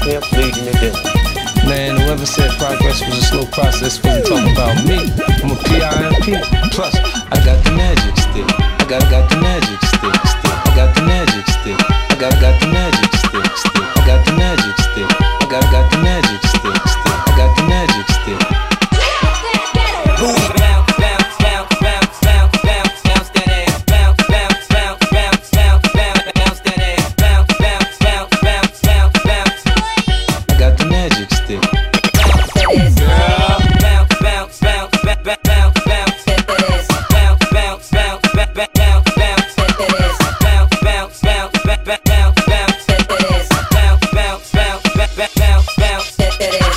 pimp leading the dinner. Man, whoever said progress was a slow process wasn't talking about me. I'm a PIMP. Plus, I got the magic stick. I got the magic stick. I got the magic stick. I got the magic stick. I got the magic stick. I got the magic stick. I got the magic stick. Booty bounce, bounce, bounce, bounce, bounce, bounce, bounce that ass, bounce, bounce, bounce, bounce, bounce, bounce, bounce that ass, bounce, bounce, bounce, bounce, bounce, bounce. I got the magic stick. Bounce that ass, girl. Bounce, bounce, bounce, bounce, bounce, bounce that ass. Bounce, bounce, bounce, bounce, bounce, bounce that ass. Bounce, bounce, bounce, bounce, bounce, bounce that ass. Bounce, bounce, bounce, bounce, bounce, bounce that ass.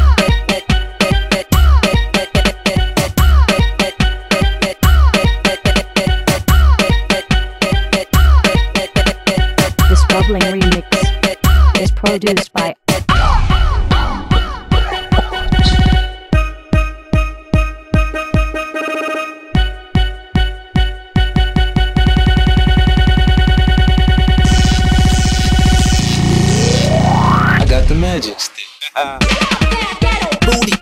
This bubbling remix is produced by I got the magic stick. Booty.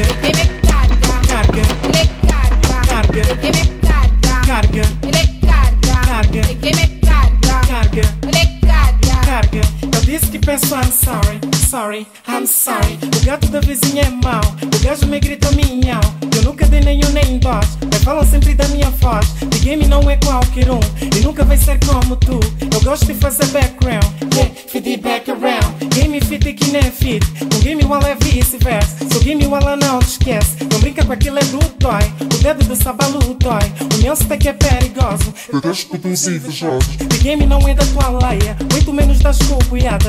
Ele me carga, carga, ele carga, carga, ele me carga, carga, ele carga, carga, ele me carga, carga, ele carga. carga. Eu disse que penso I'm sorry, sorry, I'm sorry. O gato da vizinha é mau, o gajo me grita miau. Eu nunca dei nenhum nem dois, mas falam sempre da minha voz. De game não é qualquer um, e nunca vai ser como tu. Eu gosto de fazer background, yeah, feed back around. Game fit que nem fit, um game igual é vice-versa. Se o game igual não te esquece, não brinca com aquilo é do toy. O dedo do sabalu dói, o meu stack é perigoso. Eu deixo tudo uns invejosos. De game não é da tua leia, muito menos das copiadas.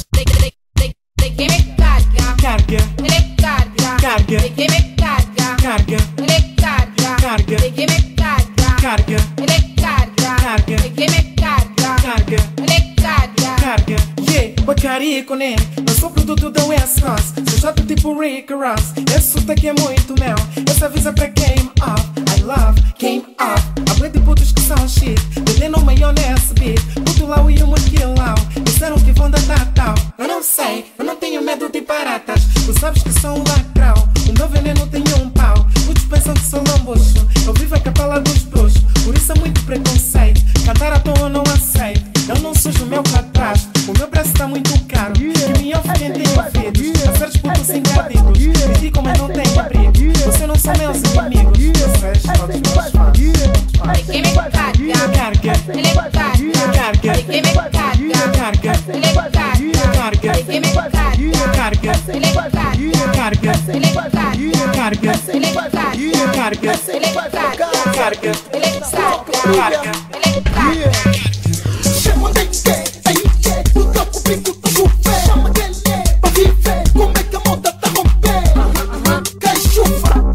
Ele me carga, Carga, ele carga, carga, ele me carga, carga, ele carga, carga, ele me carga, carga, ele carga, carga, ele me carga, carga, ele carga. carga. Yeah, bacarico, né? Eu sou produto da West Coast, sou chato tipo Rick Ross. Esse sotaque é muito meu, essa avisa pra Game Up. I love Game Up. Hablei de putos que são shit, vendendo maior nesse beat. Puto lá e uma kill lá, disseram que vão dar tal. Eu não sei, eu não tenho medo de baratas. Tu sabes que sou um lacrão, o meu veneno tem um pau. Muitos pensam que sou lambucho, eu vivo a capela dos bruxos. Por isso é muito preconceito, cantar à toa eu não aceito. Eu não sujo o meu pra trás, o meu preço tá muito caro. Que me ouve quem tem ouvidos, a certos putos engradidos. Criticam mas não tem abrigo, você não são meus inimigos. Vocês todos meus fãs. Ele me carga, Carga, ele carga, carga, ele me carga, carga, ele carga, carga, ele me carga, carga, ele carga, carga, ele carga, carga, ele carga, carga, ele carga, carga, ele carga, carga. ele carga. Chama de que, aí que, o toco pico tá super. Chama de lê, pra viver, como é que a moda tá romper? Cai chuva,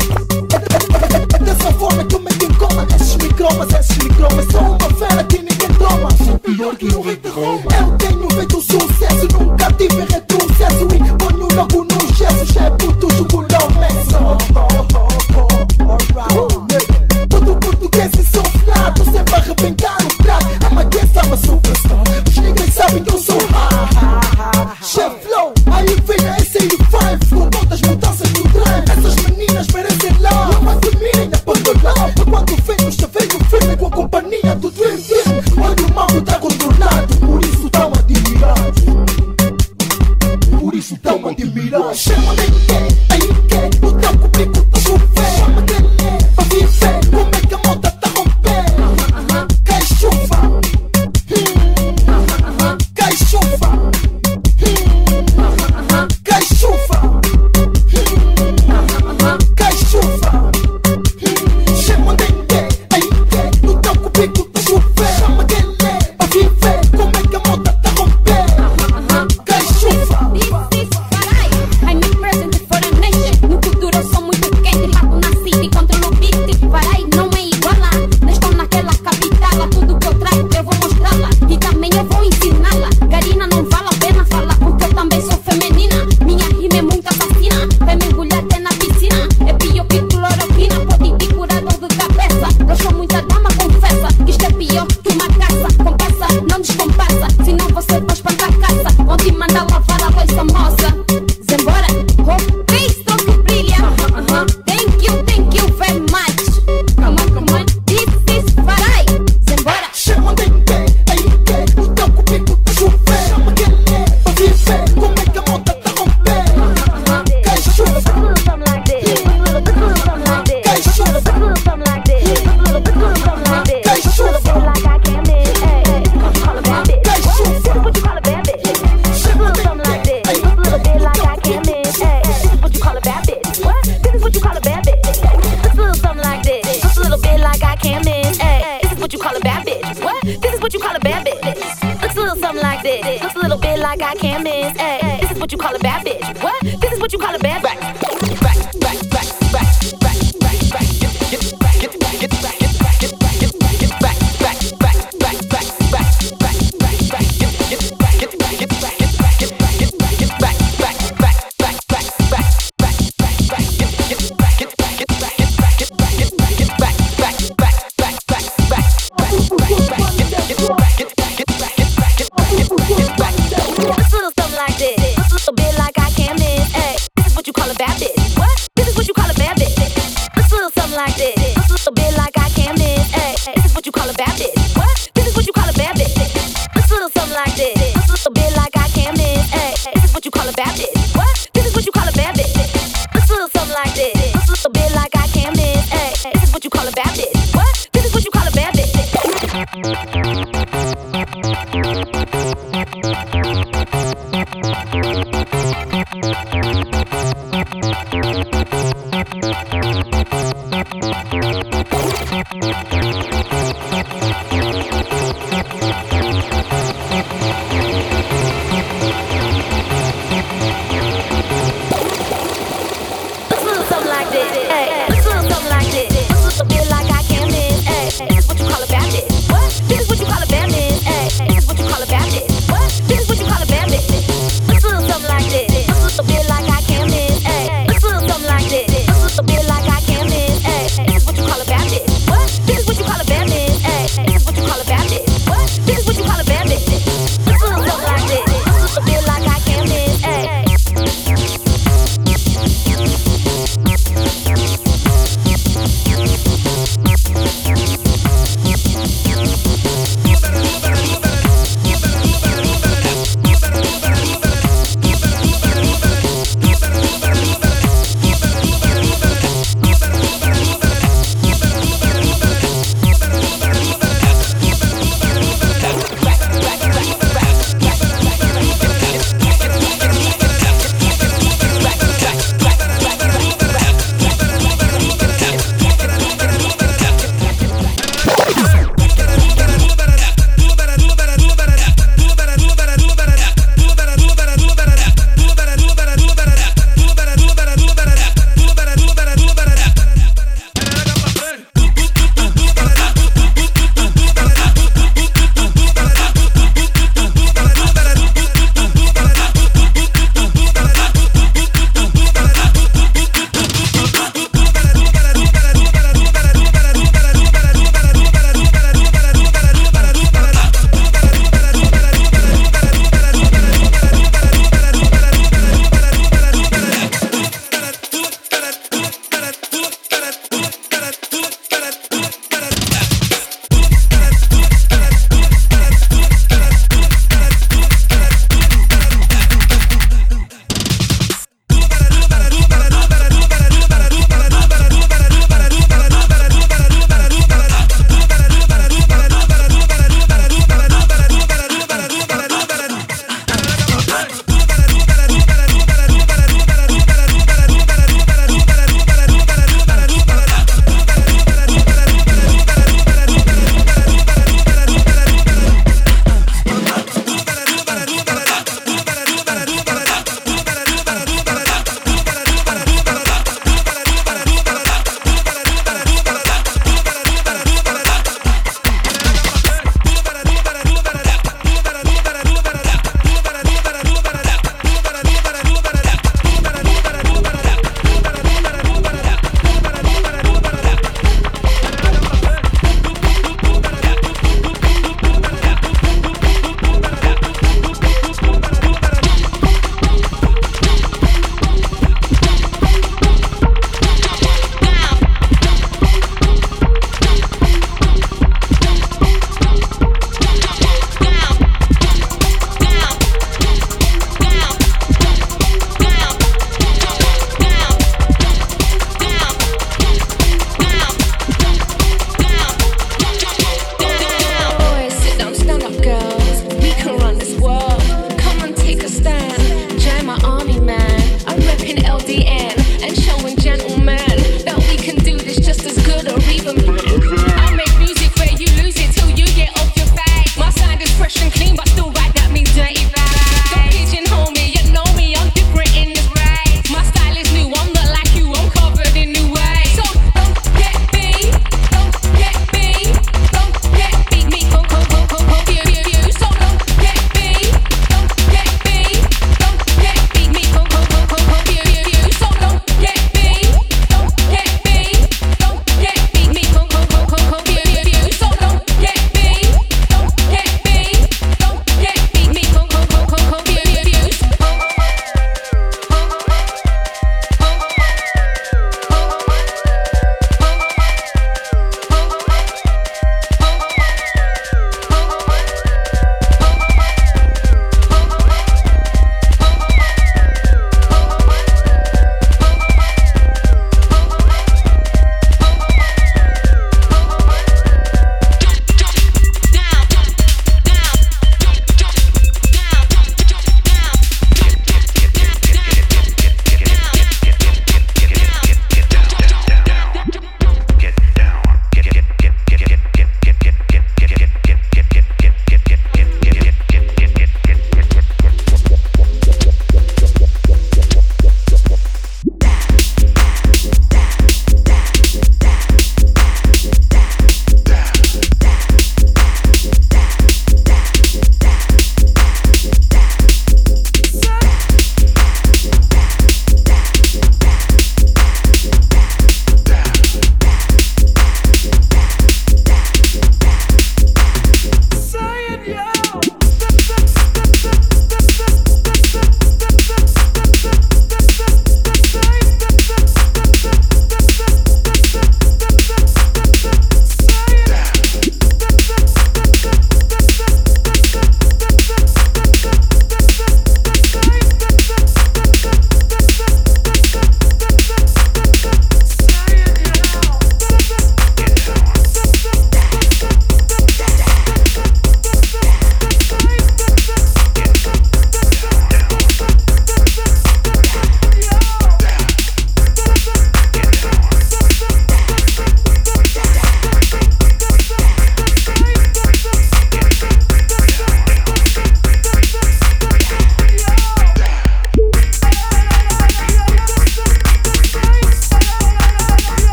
é dessa forma que eu meto em coma. Esses micromas são uma fera que ninguém toma. Sou pior que o rei de Roma. Eu tenho feito sucesso, nunca tive retrocesso. E ponho logo no gesso, já é puto, jogo não meço. Todo português e soflado, sempre a arrebentar o prato. A maqueta é uma superstar, os niggas sabem que eu sou Chef Flow, aí vem a SAD5 com todas as mudanças do drive. Essas meninas merecem lá, não admirem a abandonar. Enquanto vem o chaveiro firme com a companhia do Dream Team. Olha o mal tá contornado, por isso tão admirados. Por isso tão admirados. Chama de quem, aí que, o teu comigo tá chover. Chama de lê, pra viver, como é que a moda tá romper? Cai chuva, cai chuva, cai chuva, cai chuva. Chama de quem, aí que, o teu comigo tá chover. Chama de lê, pra viver, como é que a moda tá romper? Cai chuva. I'm present for the nation. No futuro eu sou muito quente. Papo na city, controlo o beat. Parai não é igual lá. Não estou naquela capital. Tudo que eu trago eu vou mostrá-la. E também eu vou ensiná-la. Karina não vale a pena falar, porque eu também sou feminina. Minha rima é muito assassina. Vai mergulhar até na piscina. É pior que cloroquina. Pode te curar dor de cabeça. Eu sou muita dama, confessa. Que isto é pior que uma caça. Compassa, não descompassa. Senão você vai espantar a caça. Vão te mandar lavar a louça moça. Zembora, oh, Cristo que brilha. Thank you very much. Come on, this is Farai. Zembora. Chama de quem, aí que, o teu comigo tá chover. Chama de lê, pra viver, como é que a moda tá romper? Cai chuva, cai chuva, cai chuva, cai chuva. Chama de quem, aí que, o teu Looks a little bit like I can't miss. Ay, this is what you call a bad bitch. What? This is what you call a bad bitch. Looks a little something like this. Looks a little bit like I can't miss. Ay, this is what you call a bad bitch.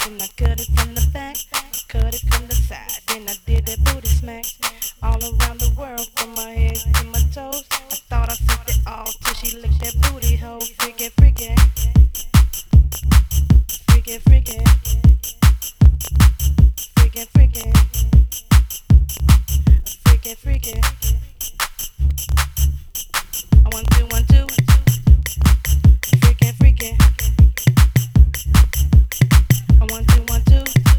Then I cut it from the back, cut it from the side. Then I did that booty smack all around the world from my head to my toes. I thought I flipped it all till she licked that booty hole. Freaky, freaky, freaky, freaky, freaky, freaky, freaky, freaky. 1, 2, 1, 2. Freaky, freaky. 1, 2, 1, 2.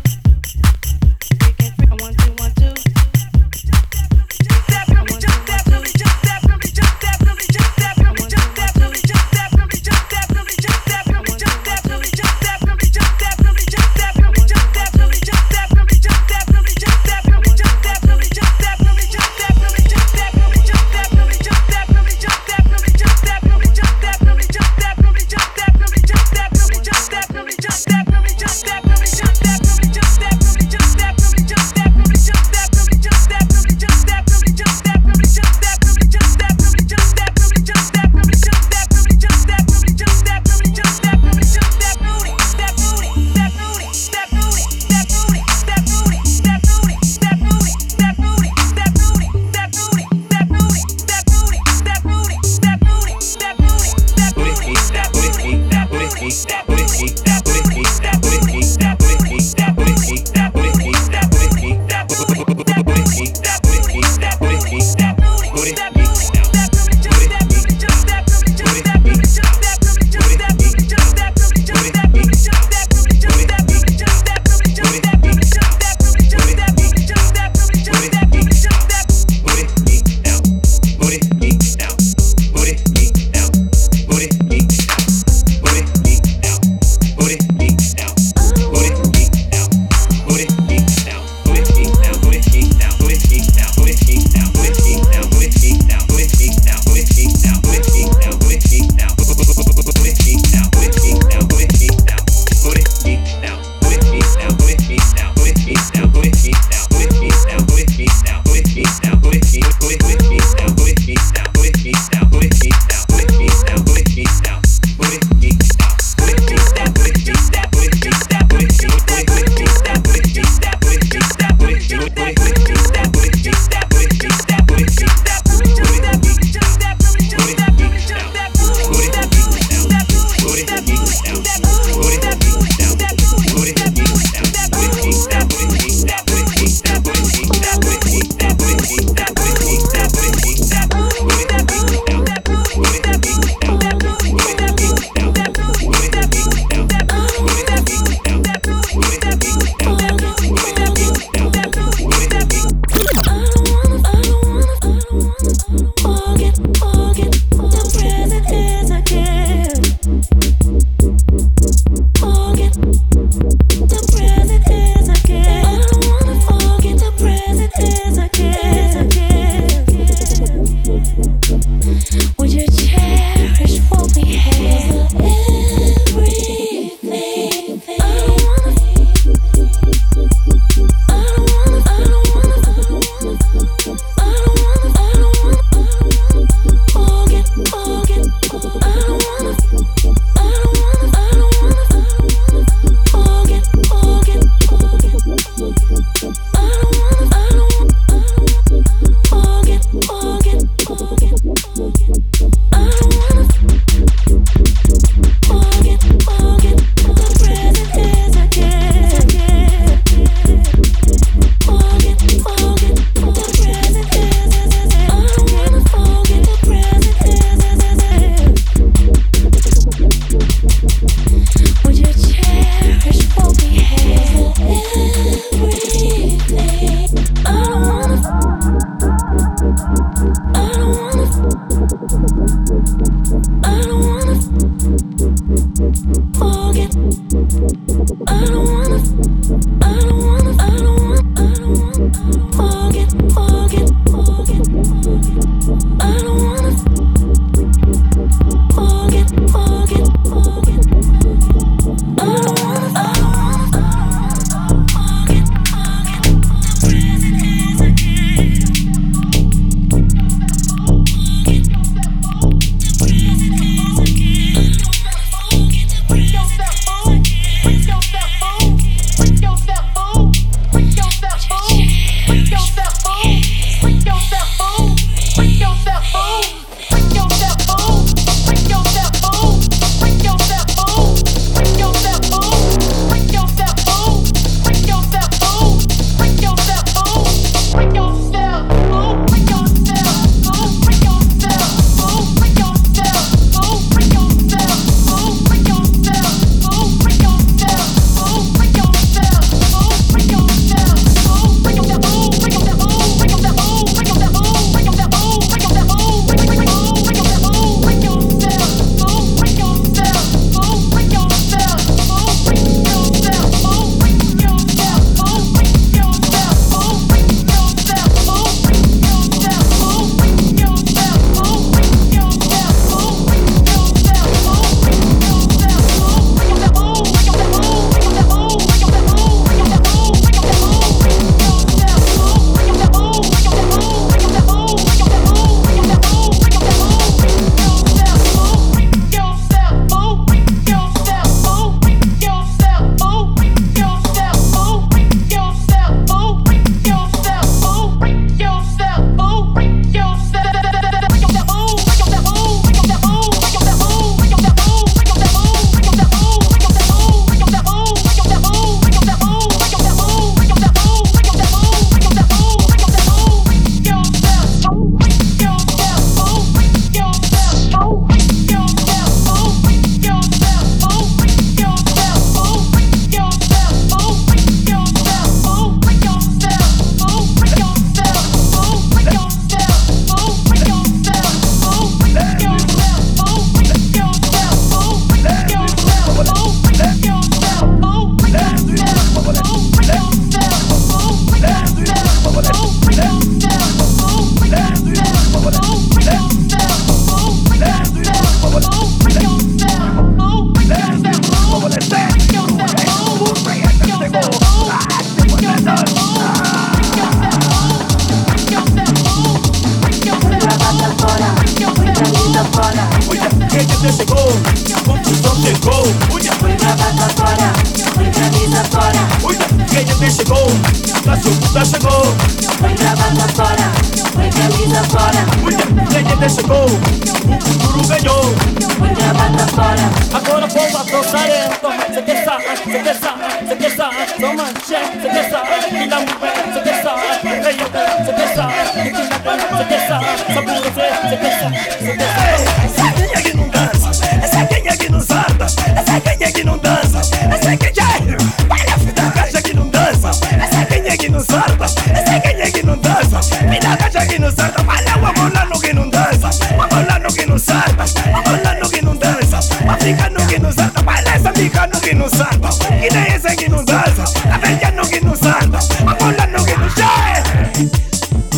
gente chegou, tá chegou. Põe gravata fora, põe camisa fora. Gente chegou, o futuro ganhou. Põe gravata fora. Agora o povo atrocamento. Cê quer saber, toma cheque. Cê quer saber, que dá muito bem. Cê quer saber, que sabe você. Cê quer saber. Essa quem é que não dança, essa quem é que não zarda, essa quem é que não dança, essa quem é da caixa que não dança, essa quem é que não zarda, essa quem é que não dança, me dá caixa que não zarda, olha o angolano que não dança, o angolano que não zarda, o angolano que não dança, o africano que não zarda, olha esse africano que não zarda, que nem esse que não dança, africano que não zarda, o angolano que não zarda.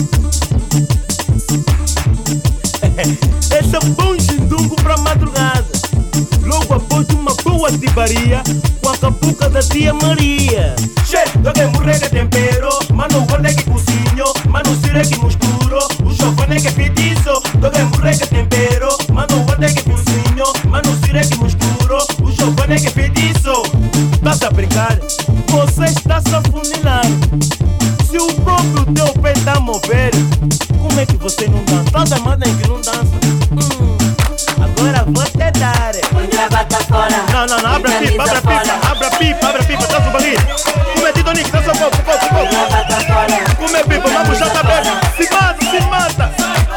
Esse é um bom chindungo pra madrugada. Logo após uma boa tibaria com a capuca da tia Maria. Che, toque murre que tempero, mano guarda que cozinho, mano sire que mosturo, o chofone que pediço. Toque murre que tempero, mano guarda que cozinho, mano sire que mosturo, o chofone que pediço. Estás a brincar? Você está se a funilar. Se o próprio teu pé tá a mover, como é que você não dança? Estás a mandar que não dança? Agora vou te dar. Põe gravata fora. Não, abre a pipa, tá sua barriga. Como é Tito Nick, tá sua boca, Põe gravata fora. como é pipa, vamos puxar a cabeça. Se mata.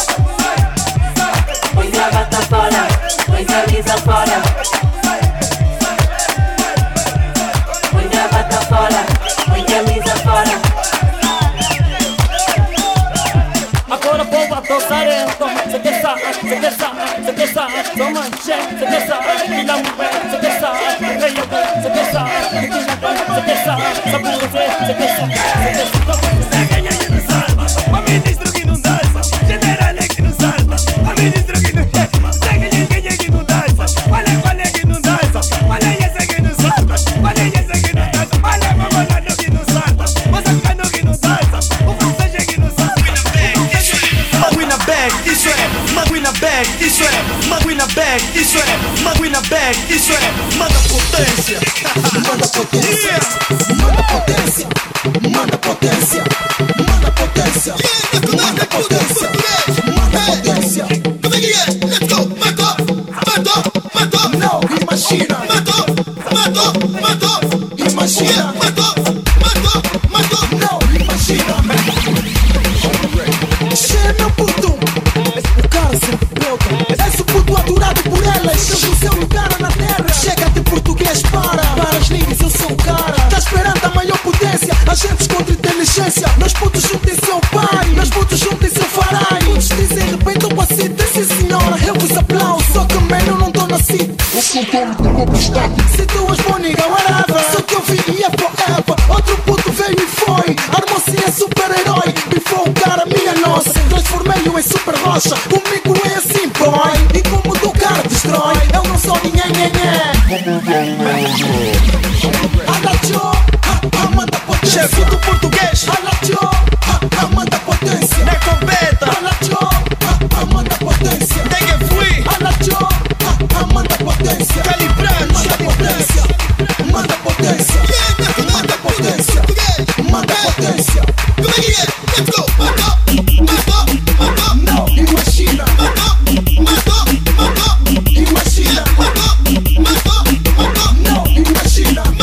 Põe gravata fora, põe camisa fora. Põe gravata fora, põe camisa fora. Agora o povo atrocamento. Cê quer saber, toma cheque. Cê quer saber, que dá muito bem. Cê quer saber, sabe você. Cê quer saber, quem é que não salva, o ministro que não dança, general é que não salva, o ministro que não dança, quem é que não dança, qual é que não dança, qual é esse que não salva, qual é esse que não dança, qual é o angolano que não salva, o africano que não dança, o francês é que não salva. Maguina bag, isso é, maguina bag, isso é, maguina bag, isso é, maguina bag, isso é, manda potência. Manda potência, manda potência, manda potência, manda potência, manda potência, manda potência. Como é que é? Let's go! Matou! Não, imagina. Matou! Imagina. Matou! Não, imagina. Cheia meu puto. O cara sempre bota. És o puto adorado por elas. Tens o seu lugar na terra. Chega de português para as línguas, eu sou o cara. Tá esperando a maior potência. Agentes contra inteligência. Meus putos juntem-se ao pai. Meus putos juntem-se ao farai. Putos dizem de bem, tô com a cita. Sim senhora, eu vos aplaudo. Só que mano não tô nascido. O controle do corpo está aqui. Se tu és bom, nigga, whatever. Só que eu vi e é forever. Outro puto veio e foi. Armou-se é super-herói. Bifou o cara, minha nossa. Transformei-o em super rocha. Comigo é assim, boy. E como do cara destrói. Eu não sou ninguém, Alacho, manda potência. Chefe do português, Alacho, manda potência. na competa, Alacho, manda potência. tem fui, Alacho, manda potência. calibrante, Manda potência. Manda potência. Manda potência. Manda potência. Como é que é? Let's go! Matou! Não, imagina. Matou! Imagina. Matou! Não, imagina.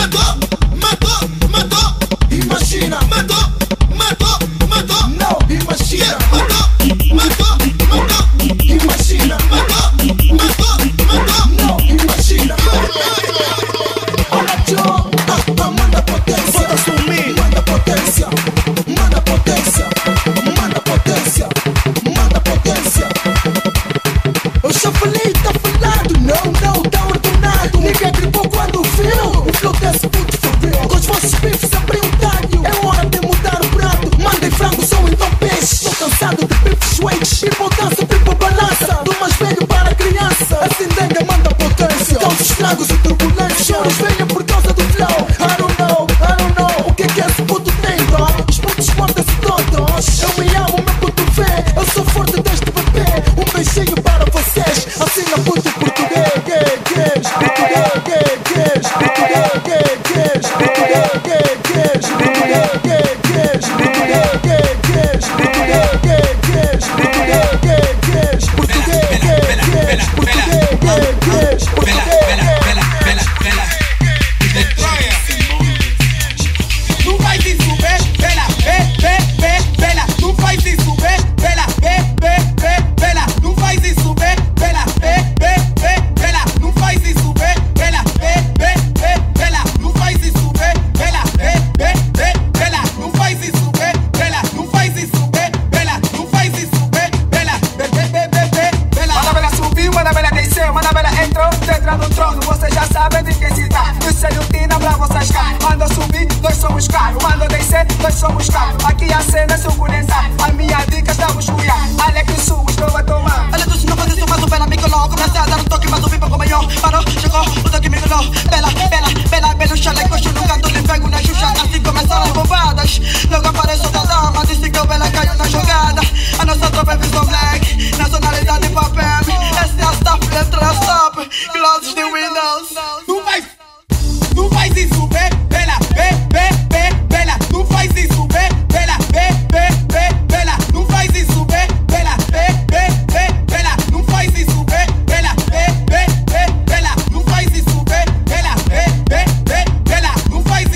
caros. Manda descer, nós somos caros. Aqui a cena é suculenta. A minha dica estamos cuia. Alex Sul, estou a tomar. Olha, tu se não faz isso, mas o pé na micoló. Comecei a dar um toque, mas o pipa como maior. Parou, chegou, o toque me enganou. Bela, bela, bela, belo chale, coxo no canto, lhe pego na xuxa. Assim começaram as bombadas. Logo apareceu da dama, disse que o Bela caiu na jogada. A nossa tropa é visão black, nacionalidade papel. Essa é a stop, letra a stop. Glosses de Windows. Tu faz isso, Bela, Bela. Tu faz isso, Bela, Bela. Tu faz isso, Bela, Bela. Tu faz isso, Bela, Bela. Tu faz isso, Bela, Bela. Tu faz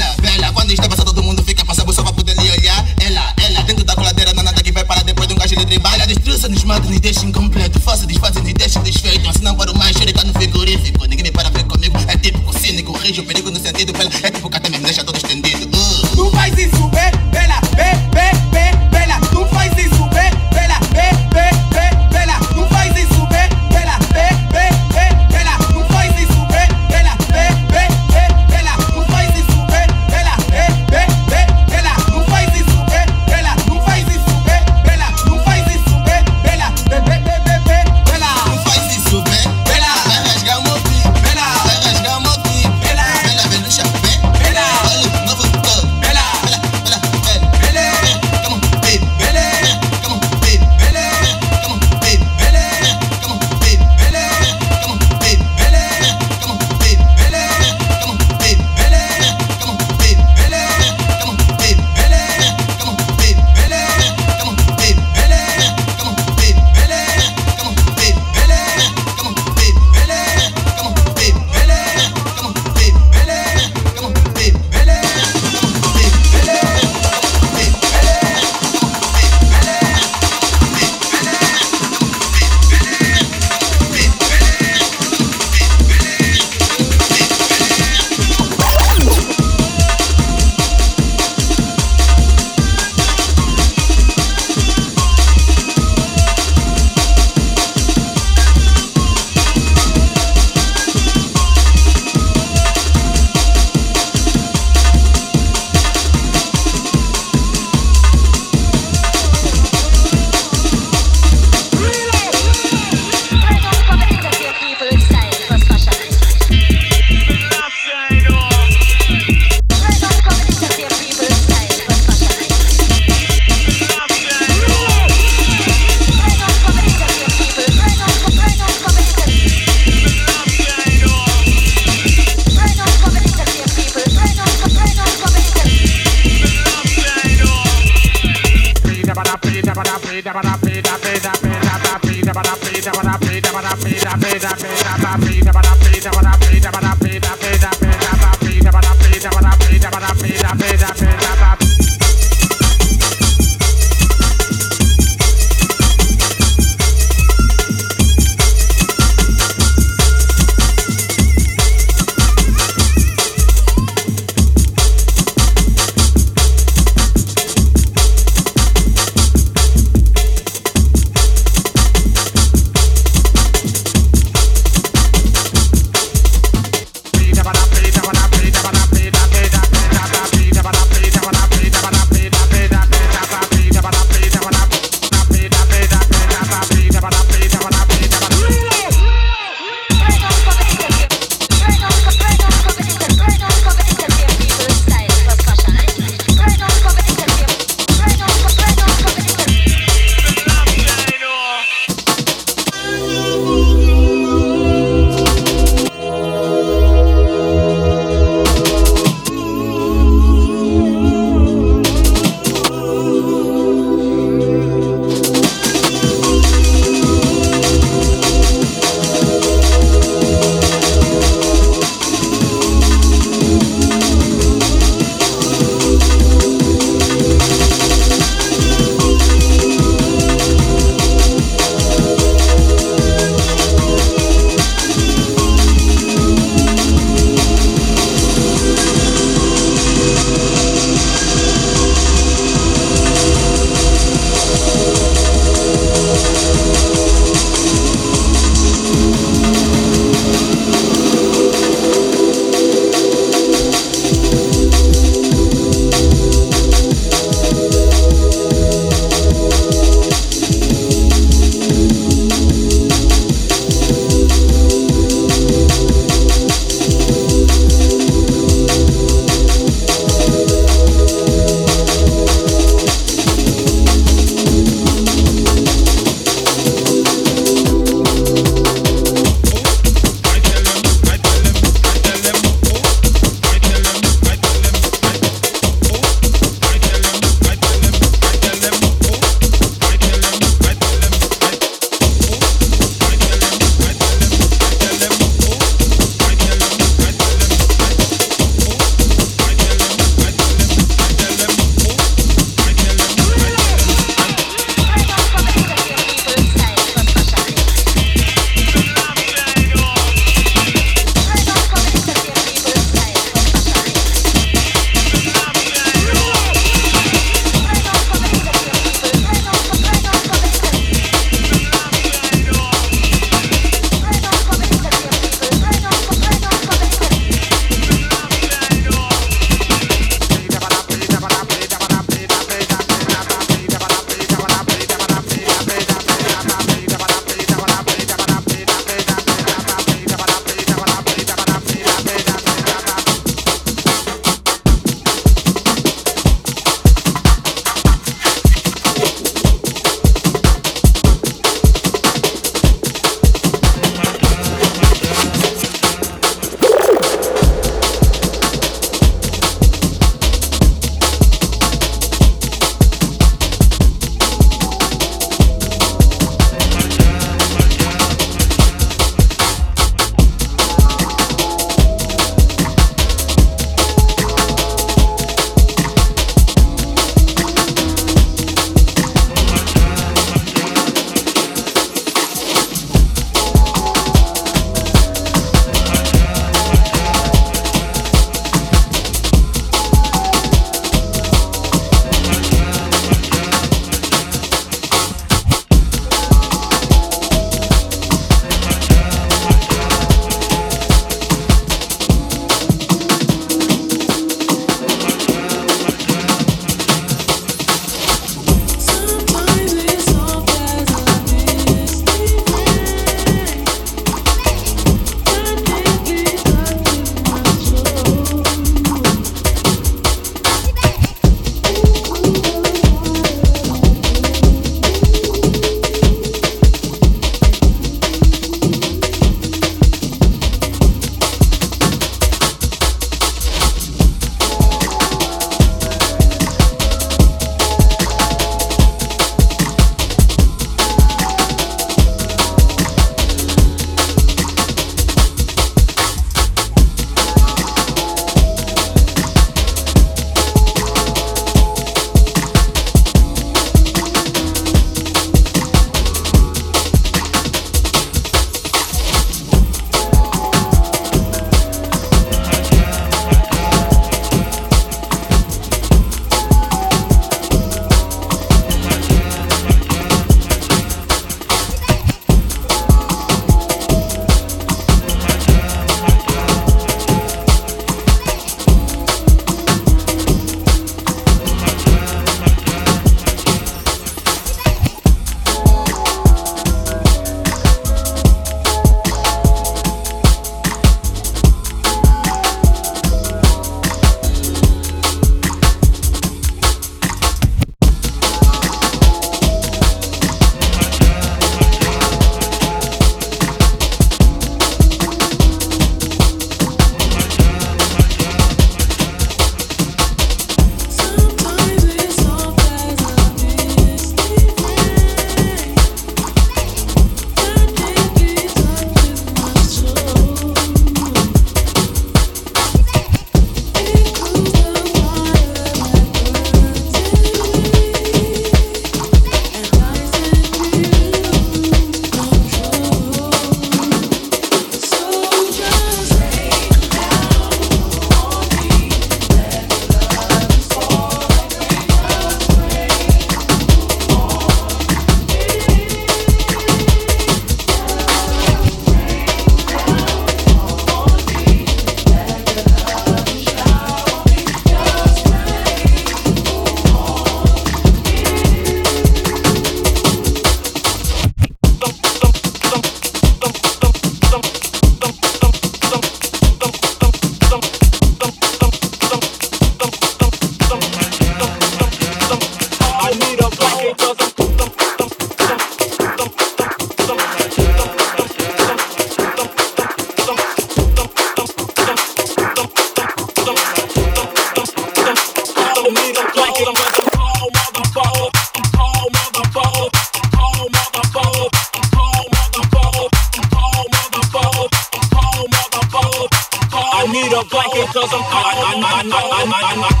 need a blanket 'cause I'm cold.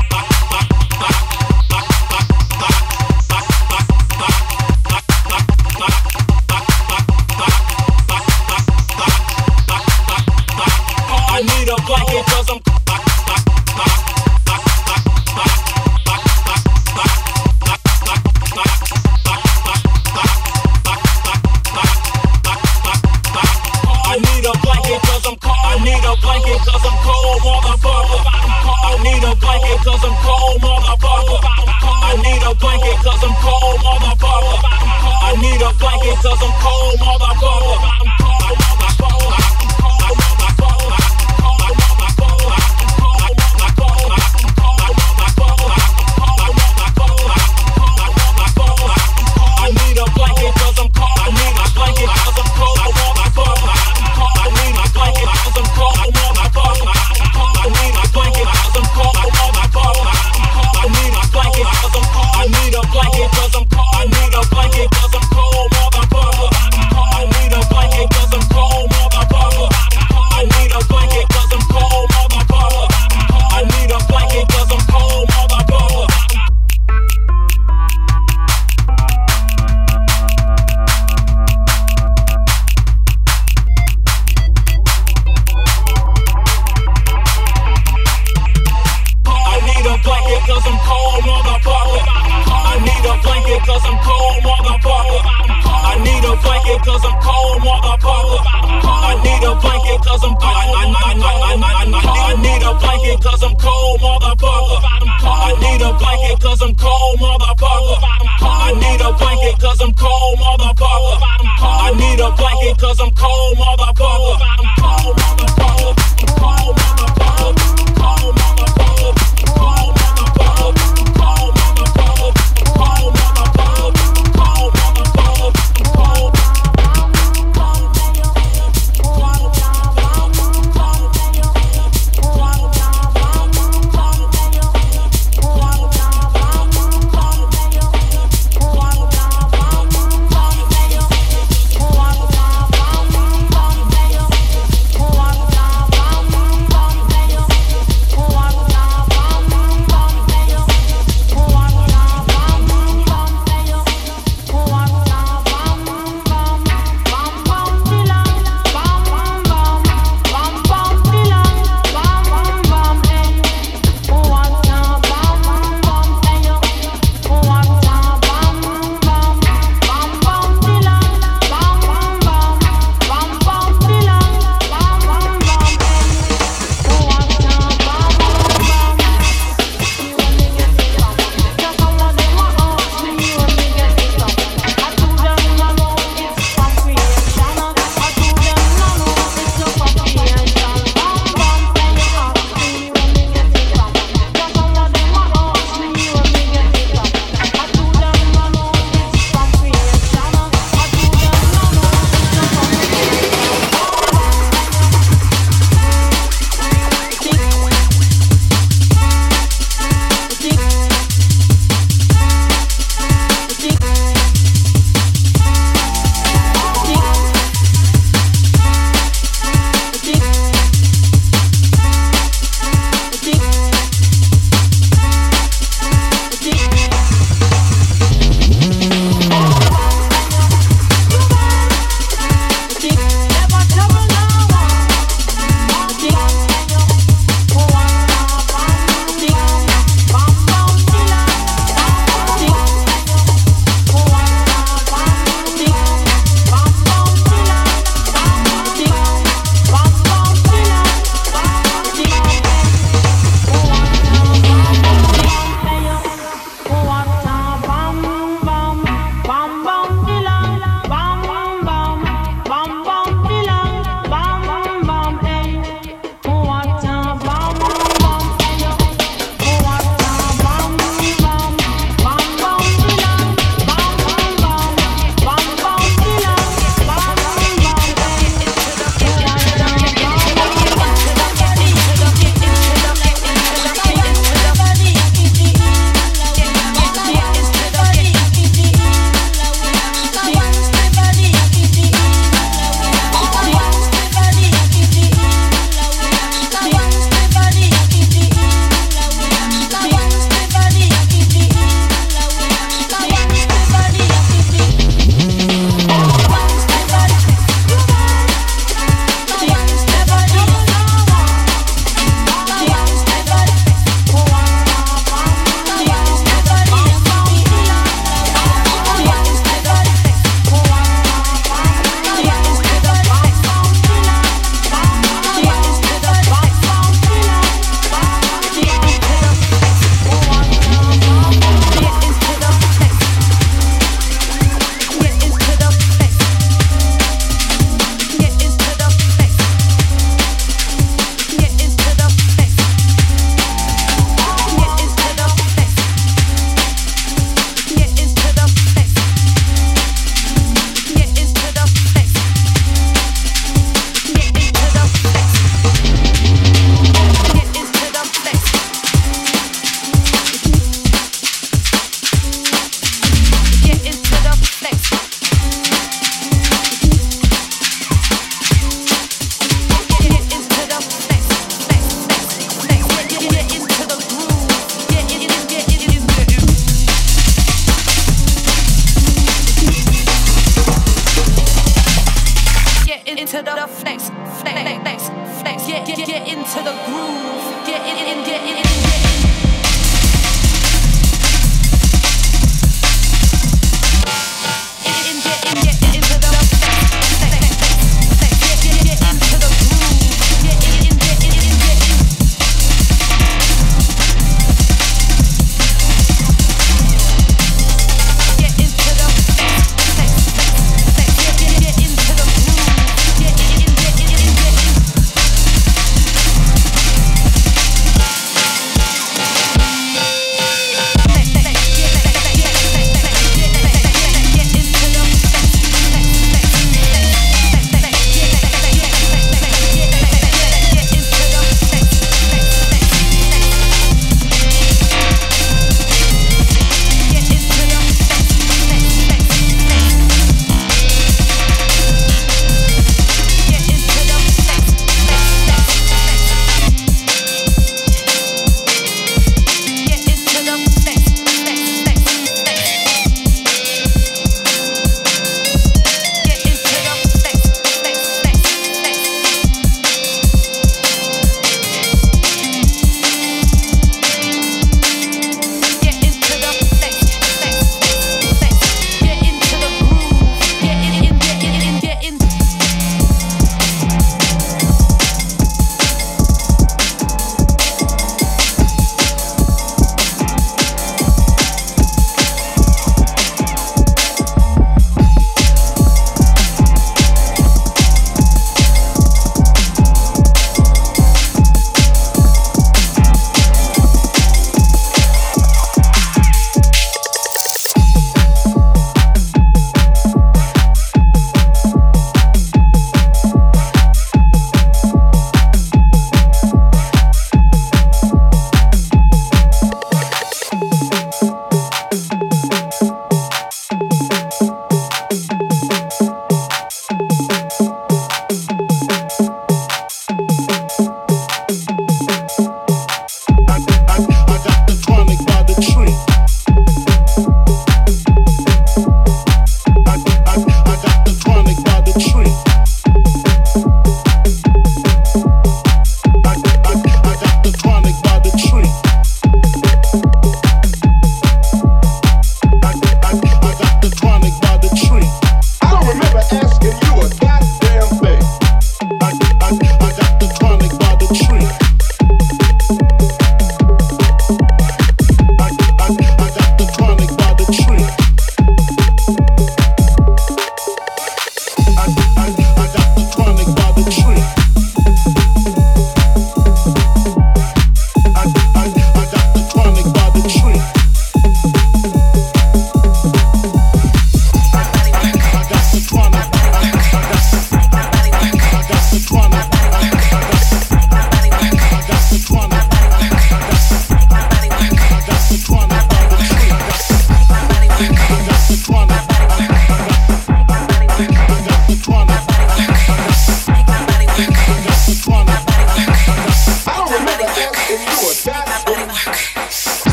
I need a blanket 'cause I'm I need a blanket 'cause I'm cold, motherfucker. I need a blanket 'cause I'm cold, motherfucker. I need a blanket 'cause I'm cold, motherfucker. I need a blanket 'cause I'm cold, motherfucker. I need a blanket 'cause I'm cold. I need a blanket 'cause I'm cold, motherfucker. I need a blanket 'cause I'm cold, motherfucker. I need a blanket 'cause I'm cold, motherfucker. I need a blanket 'cause I'm cold. I need a blanket 'cause I'm cold. I need a blanket 'cause I'm cold, motherfucker. I need a blanket 'cause I'm cold, motherfucker. I need a blanket 'cause I'm cold, motherfucker. I need a blanket 'cause I'm cold, motherfucker. Blanket 'cause I'm cold, motherfucker. I need a blanket 'cause I'm cold, motherfucker. I need a blanket 'cause I'm cold, motherfucker. I need a blanket 'cause I'm cold. I need a blanket 'cause I'm cold, motherfucker. I need a blanket 'cause I'm cold, motherfucker. I need a blanket 'cause I'm cold, motherfucker. I need a blanket 'cause I'm cold, motherfucker. Cold, motherfucker. Cold, motherfucker. Cold, motherfucker. flex, flex, flex. Get into the groove. Get in.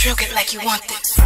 Stroke it like you want this.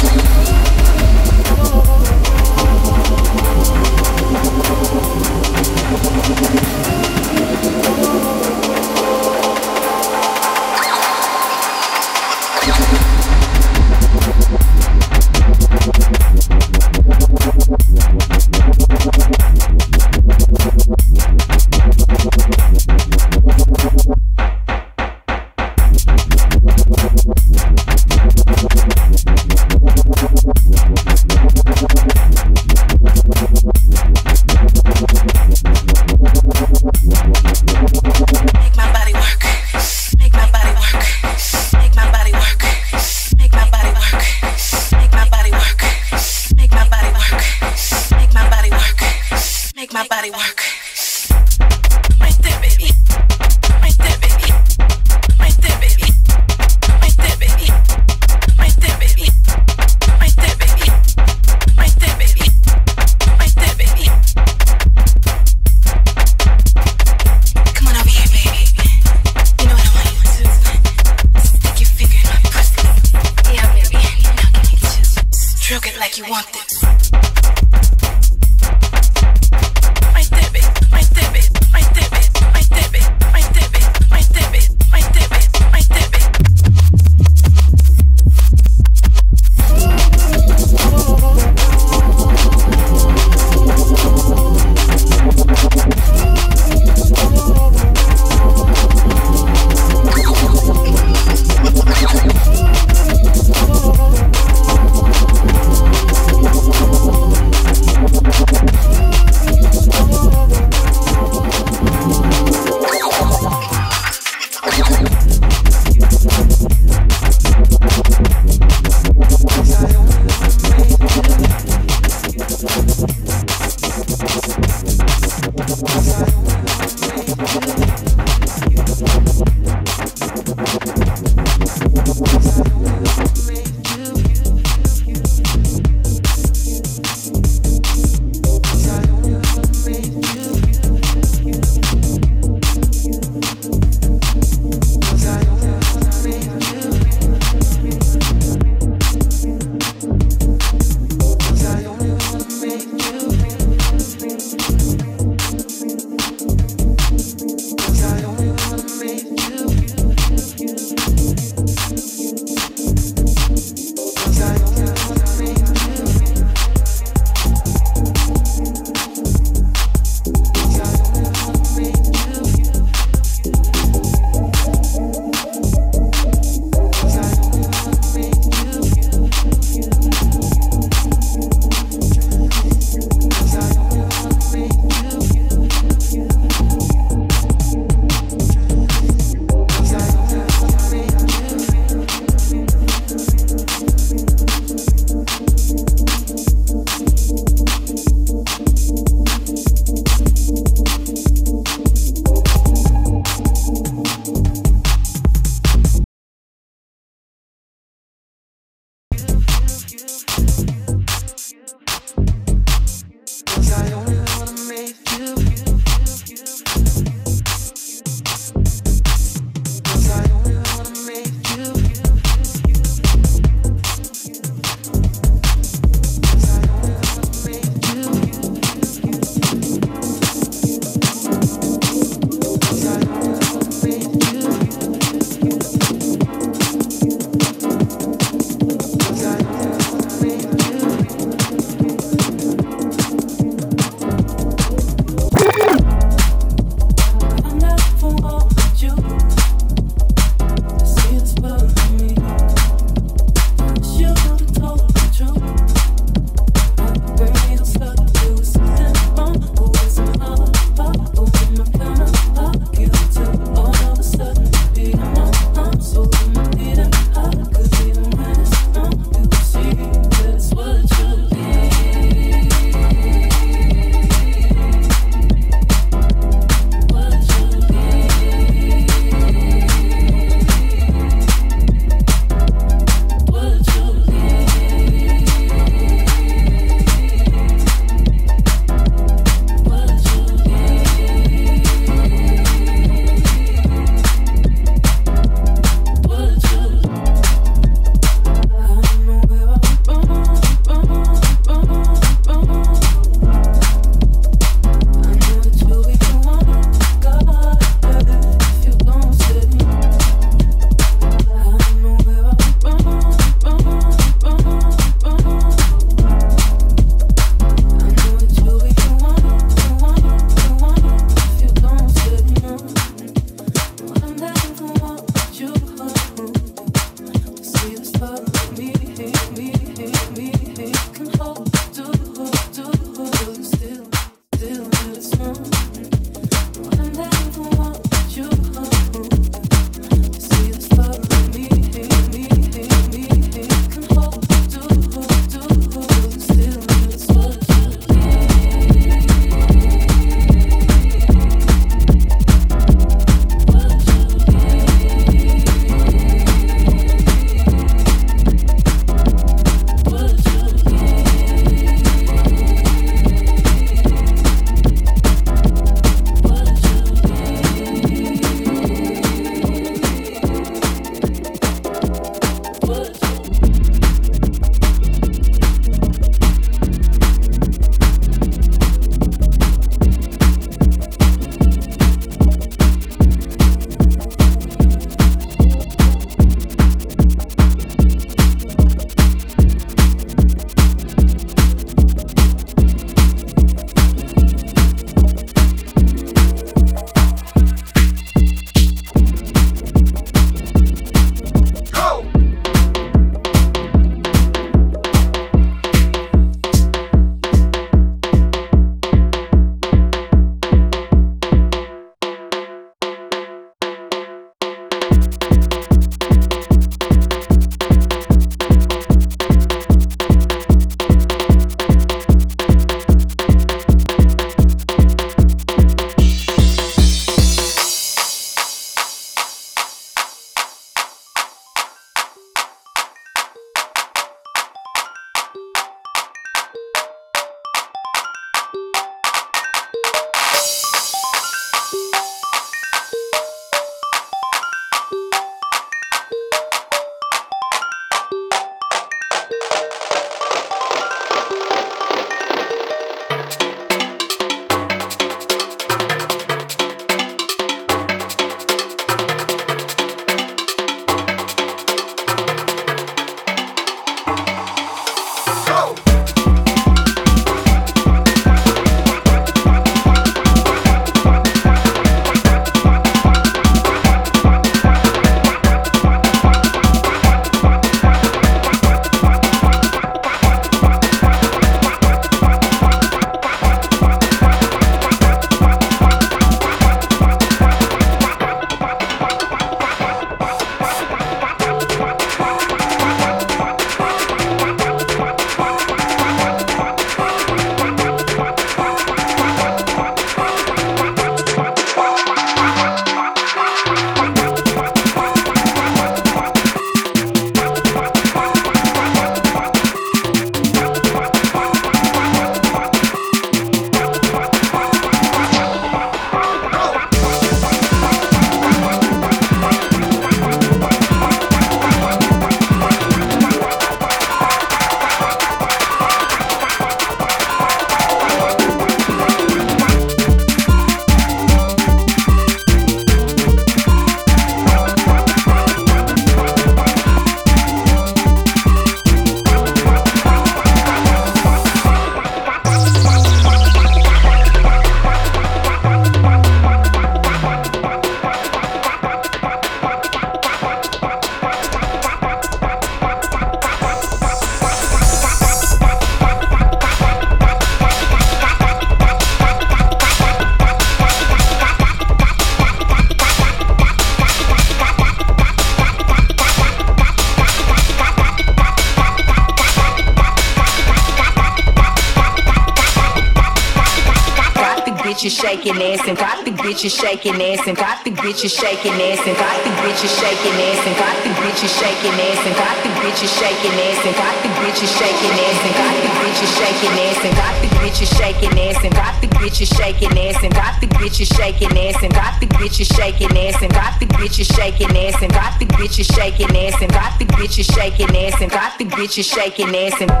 get you shaking ass and got to get you shaking ass and got to get you shaking ass and got to get you shaking ass and got to get you shaking ass and got to get you shaking ass and got to get you shaking ass and got to get you shaking ass and got to get you shaking ass and got to get you shaking ass and got to get you shaking ass and got to get you shaking ass and got to get you shaking ass and got to get you shaking ass and got to get you shaking ass and got to get you shaking ass and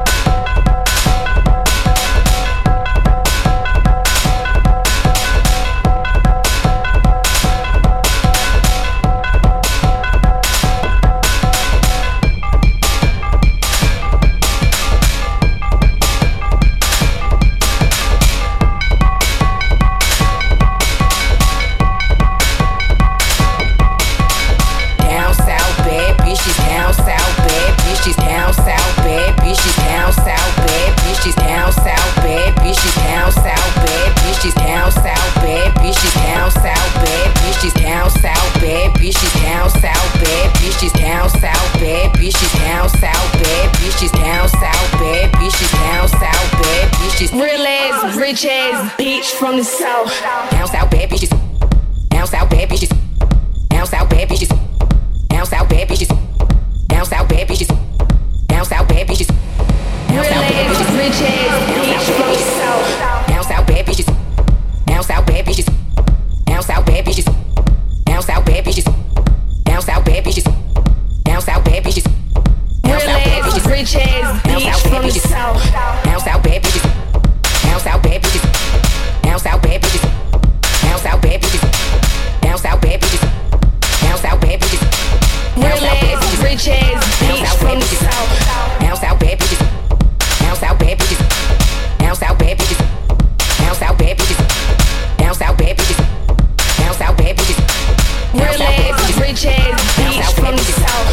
from the south. Down south bad bitches. Down south bad bitches. Down south bad bitches. Down south bad bitches. Down south bad bitches. Down south bad bitches. Down south bad bitches. Rich ass bitch from the south. Down south bad bitches. Down south bad bitches. Down south bad bitches. Down south bad bitches. Down south bad bitches. Down south bad bitches. Down south bad bitches. Rich ass bitch from the south. Down south bad bitches. Down south bad bitches. Down south bad bitches. Down south bad bitches. Down south bad bitches. Down south bad bitches. Down south bad bitches. Rich ass bitch from the south. Down south bad bitches. Down south bad bitches. Down south bad bitches. Down south bad bitches. Down south bad bitches. Down south bad bitches. Down south bad bitches. Rich ass bitch from the south.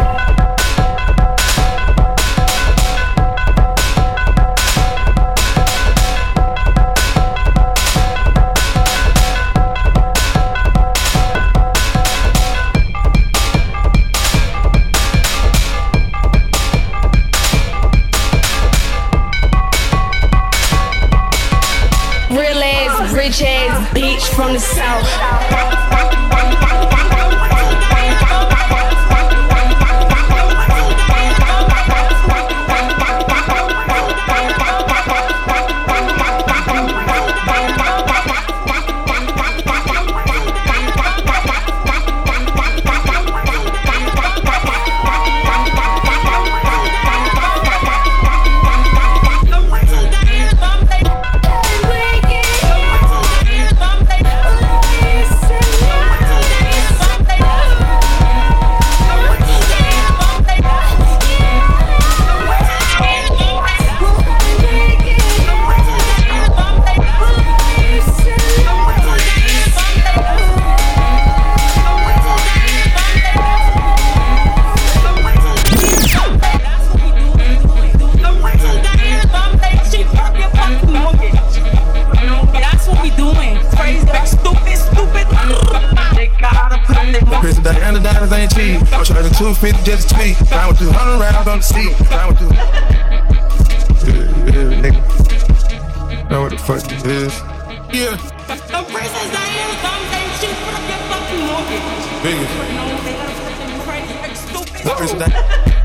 Rich ass bitch from the south. $250 just to tweet. Down with 200 rounds on the seat. Down with 2. Nigga. Know what the fuck this is? Yeah. The princess Diana comes and she put up your fucking mortgage. Biggest. The princess Diana.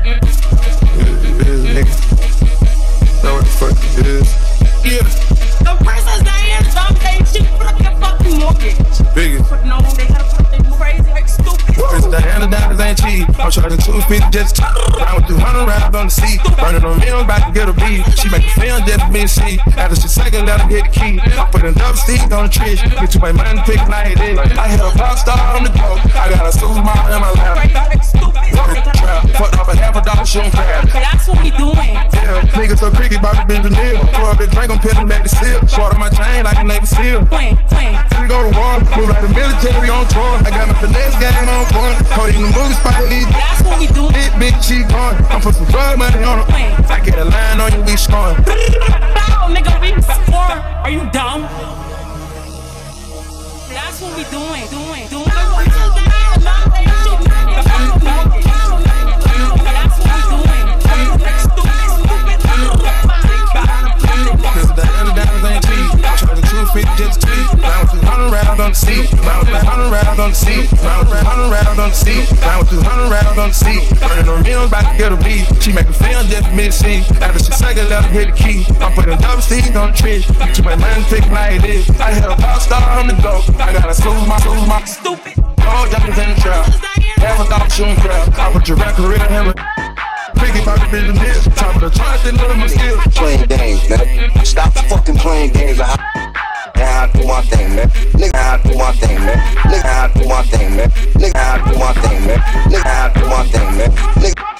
Nigga. Know what the fuck this is? Yeah. The princess Diana comes and she put up your fucking mortgage. Biggest. No, they gotta put them crazy like stupid. Princess Diana diamonds ain't cheap. I'm charging $250 just to down with 200 rounds on the seat. Burning on millions, about to get a beat. She make the film just to be seen. After she second, let her get the key. I put in double stick on the trish. Get to my money pick like this. I hit a pop star on the go. I got a super mom in my lap. Fucked off a $50 shooting crab. That's what we doing. Yeah, niggas so creaky about the bitch Vanille. Pour up the drink, I'm peeling back the seal. Water my chain like a Navy SEAL. We go to war, move like the military on tour. I got my finesse game on point. Cody in the movie spot. That's what we do. Big bitch, she gone. I'm put some drug money on her. I get a line on you, we scoring. Nigga, we score. Are you dumb? That's what we doing. Cause the other diamonds ain't cheap. I'm charging $250 just on the seat. Round with 200 rounds on the seat. Round with 200 rounds on the seat. Burning the rims, about to get a beat. She make a film just mid-scene. After she second, let her hit the key. I'm putting double C's on the tree. Too much money taking like this. I hit a pop star on the go. I gotta smooth my stupid. All jumpers in the trap. Half a thought shooting crap. I put your record real hammer. Piggy about the business. Top of the charts, they little my skills. Playing games, man. Stop fucking playing games. I do my thing, man. Nigga, I do my thing, man. Nigga, I do my thing, man. Nigga, I do my thing, man. Nigga, I do my thing, man. Nigga.